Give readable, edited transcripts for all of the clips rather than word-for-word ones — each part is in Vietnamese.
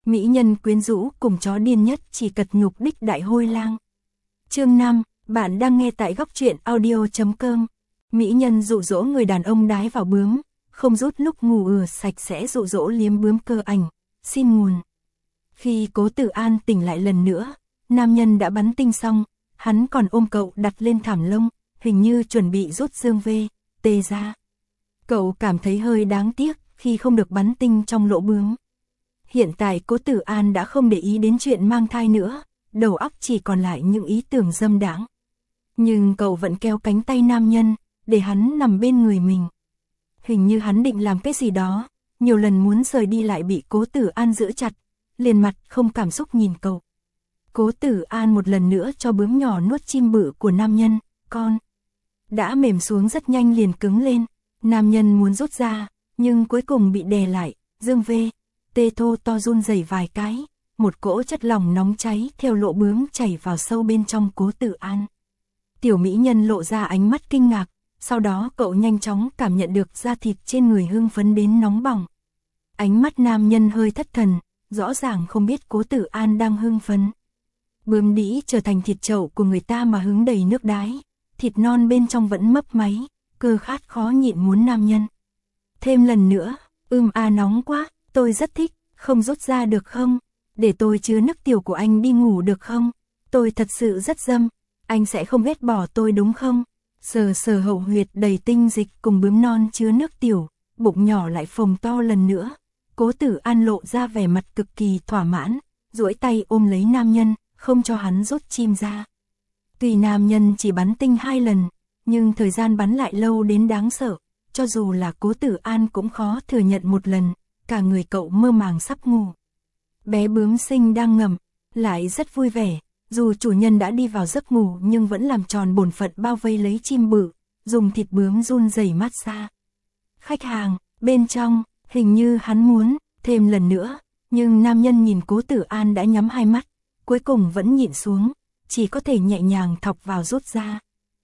Mỹ nhân quyến rũ cùng chó điên nhất chỉ cật nhục đích đại hôi lang. Chương 5, bạn đang nghe tại góc truyện audio.com. Mỹ nhân dụ dỗ người đàn ông đái vào bướm, không rút lúc ngủ sạch sẽ dụ dỗ liếm bướm cơ ảnh, xin nguồn. Khi Cố Tử An tỉnh lại lần nữa, nam nhân đã bắn tinh xong, hắn còn ôm cậu đặt lên thảm lông, hình như chuẩn bị rút dương tê ra. Cậu cảm thấy hơi đáng tiếc khi không được bắn tinh trong lỗ bướm. Hiện tại Cố Tử An đã không để ý đến chuyện mang thai nữa, đầu óc chỉ còn lại những ý tưởng dâm đãng. Nhưng cậu vẫn kéo cánh tay nam nhân, để hắn nằm bên người mình. Hình như hắn định làm cái gì đó, nhiều lần muốn rời đi lại bị Cố Tử An giữ chặt, liền mặt không cảm xúc nhìn cậu. Cố Tử An một lần nữa cho bướm nhỏ nuốt chim bự của nam nhân, con. Đã mềm xuống rất nhanh liền cứng lên, nam nhân muốn rút ra, nhưng cuối cùng bị đè lại, dương tê thô to run rẩy vài cái, một cỗ chất lỏng nóng cháy theo lỗ bướm chảy vào sâu bên trong Cố Tử An. Tiểu mỹ nhân lộ ra ánh mắt kinh ngạc, sau đó cậu nhanh chóng cảm nhận được da thịt trên người hưng phấn đến nóng bỏng. Ánh mắt nam nhân hơi thất thần, rõ ràng không biết Cố Tử An đang hưng phấn. Bướm đĩ trở thành thịt chậu của người ta mà hứng đầy nước đái, thịt non bên trong vẫn mấp máy, cơ khát khó nhịn muốn nam nhân. Thêm lần nữa, nóng quá, tôi rất thích, không rút ra được không? Để tôi chứa nước tiểu của anh đi ngủ được không? Tôi thật sự rất dâm, anh sẽ không ghét bỏ tôi đúng không? Sờ hậu huyệt đầy tinh dịch cùng bướm non chứa nước tiểu, bụng nhỏ lại phồng to lần nữa. Cố Tử An lộ ra vẻ mặt cực kỳ thỏa mãn, duỗi tay ôm lấy nam nhân, không cho hắn rút chim ra. Tuy nam nhân chỉ bắn tinh 2 lần, nhưng thời gian bắn lại lâu đến đáng sợ, cho dù là Cố Tử An cũng khó thừa nhận một lần, cả người cậu mơ màng sắp ngủ. Bé bướm xinh đang ngầm, lại rất vui vẻ, dù chủ nhân đã đi vào giấc ngủ nhưng vẫn làm tròn bổn phận bao vây lấy chim bự, dùng thịt bướm run rẩy mát xa. Khách hàng, bên trong, hình như hắn muốn thêm lần nữa, nhưng nam nhân nhìn Cố Tử An đã nhắm hai mắt, cuối cùng vẫn nhịn xuống, chỉ có thể nhẹ nhàng thọc vào rút ra.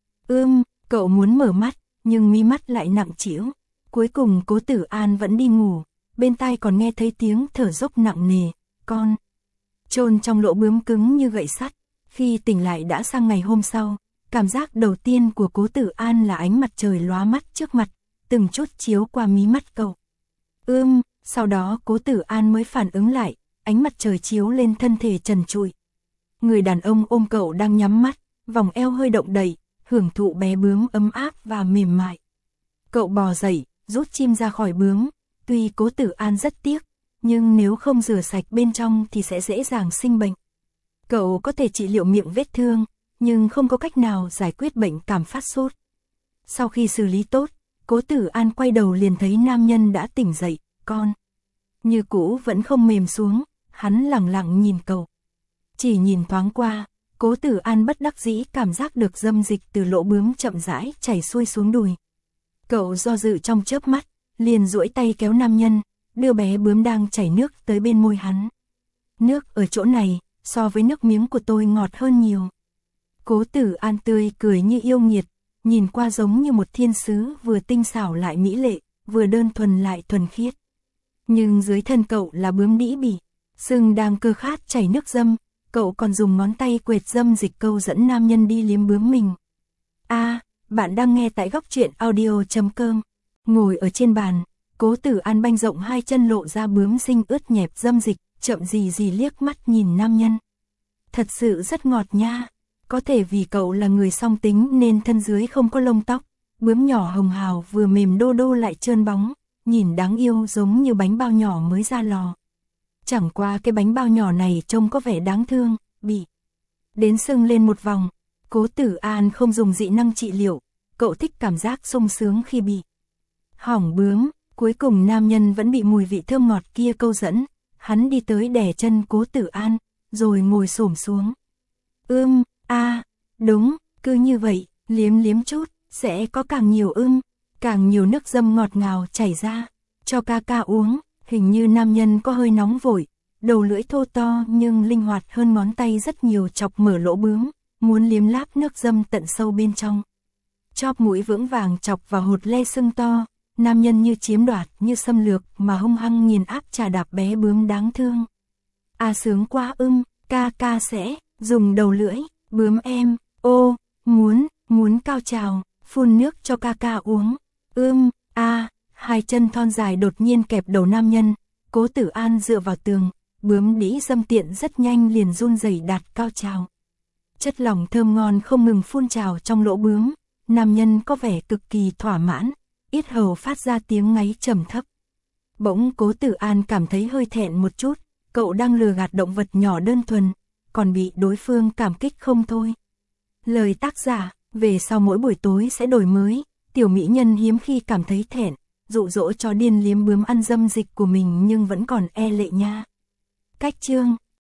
Cậu muốn mở mắt, nhưng mi mắt lại nặng trĩu. Cuối cùng Cố Tử An vẫn đi ngủ, bên tai còn nghe thấy tiếng thở dốc nặng nề, con. Chôn trong lỗ bướm cứng như gậy sắt, khi tỉnh lại đã sang ngày hôm sau, cảm giác đầu tiên của Cố Tử An là ánh mặt trời lóa mắt trước mặt, từng chút chiếu qua mí mắt cậu. Sau đó Cố Tử An mới phản ứng lại, ánh mặt trời chiếu lên thân thể trần trụi. Người đàn ông ôm cậu đang nhắm mắt, vòng eo hơi động đậy, hưởng thụ bé bướm ấm áp và mềm mại. Cậu bò dậy, rút chim ra khỏi bướm, tuy Cố Tử An rất tiếc, nhưng nếu không rửa sạch bên trong thì sẽ dễ dàng sinh bệnh. Cậu có thể trị liệu miệng vết thương, nhưng không có cách nào giải quyết bệnh cảm phát sốt. Sau khi xử lý tốt, Cố Tử An quay đầu liền thấy nam nhân đã tỉnh dậy, con. Như cũ vẫn không mềm xuống, hắn lẳng lặng nhìn cậu. Chỉ nhìn thoáng qua, Cố Tử An bất đắc dĩ cảm giác được dâm dịch từ lỗ bướm chậm rãi chảy xuôi xuống đùi. Cậu do dự trong chớp mắt, liền duỗi tay kéo nam nhân, đưa bé bướm đang chảy nước tới bên môi hắn. Nước ở chỗ này, so với nước miếng của tôi ngọt hơn nhiều. Cố Tử An tươi cười như yêu nghiệt, nhìn qua giống như một thiên sứ vừa tinh xảo lại mỹ lệ, vừa đơn thuần lại thuần khiết. Nhưng dưới thân cậu là bướm đĩ bỉ, sưng đang cơ khát chảy nước dâm, cậu còn dùng ngón tay quệt dâm dịch câu dẫn nam nhân đi liếm bướm mình. Bạn đang nghe tại góc truyện audio.com. Ngồi ở trên bàn, Cố Tử An banh rộng hai chân lộ ra bướm xinh ướt nhẹp dâm dịch, chậm gì liếc mắt nhìn nam nhân. Thật sự rất ngọt nha, có thể vì cậu là người song tính nên thân dưới không có lông tóc, bướm nhỏ hồng hào vừa mềm đô đô lại trơn bóng, nhìn đáng yêu giống như bánh bao nhỏ mới ra lò. Chẳng qua cái bánh bao nhỏ này trông có vẻ đáng thương, bị đến sưng lên một vòng. Cố Tử An không dùng dị năng trị liệu, cậu thích cảm giác sung sướng khi bị hỏng bướm. Cuối cùng nam nhân vẫn bị mùi vị thơm ngọt kia câu dẫn, hắn đi tới đè chân Cố Tử An, rồi ngồi xổm xuống. Đúng, cứ như vậy, liếm chút, sẽ có càng nhiều nước dâm ngọt ngào chảy ra, cho ca ca uống. Hình như nam nhân có hơi nóng vội, đầu lưỡi thô to nhưng linh hoạt hơn ngón tay rất nhiều chọc mở lỗ bướm, muốn liếm láp nước dâm tận sâu bên trong. Chóp mũi vững vàng chọc vào hột le sưng to, nam nhân như chiếm đoạt như xâm lược mà hung hăng nghiền áp chà đạp bé bướm đáng thương. Sướng quá ca sẽ, dùng đầu lưỡi, bướm em, muốn cao trào, phun nước cho ca uống, hai chân thon dài đột nhiên kẹp đầu nam nhân, Cố Tử An dựa vào tường, bướm đĩ dâm tiện rất nhanh liền run rẩy đạt cao trào. Chất lỏng thơm ngon không ngừng phun trào trong lỗ bướm, nam nhân có vẻ cực kỳ thỏa mãn, yết hầu phát ra tiếng ngáy trầm thấp. Bỗng Cố Tử An cảm thấy hơi thẹn một chút, cậu đang lừa gạt động vật nhỏ đơn thuần, còn bị đối phương cảm kích không thôi. Lời tác giả, về sau mỗi buổi tối sẽ đổi mới, tiểu mỹ nhân hiếm khi cảm thấy thẹn, dụ dỗ chó điên liếm bướm ăn dâm dịch của mình nhưng vẫn còn e lệ nha. Cách chương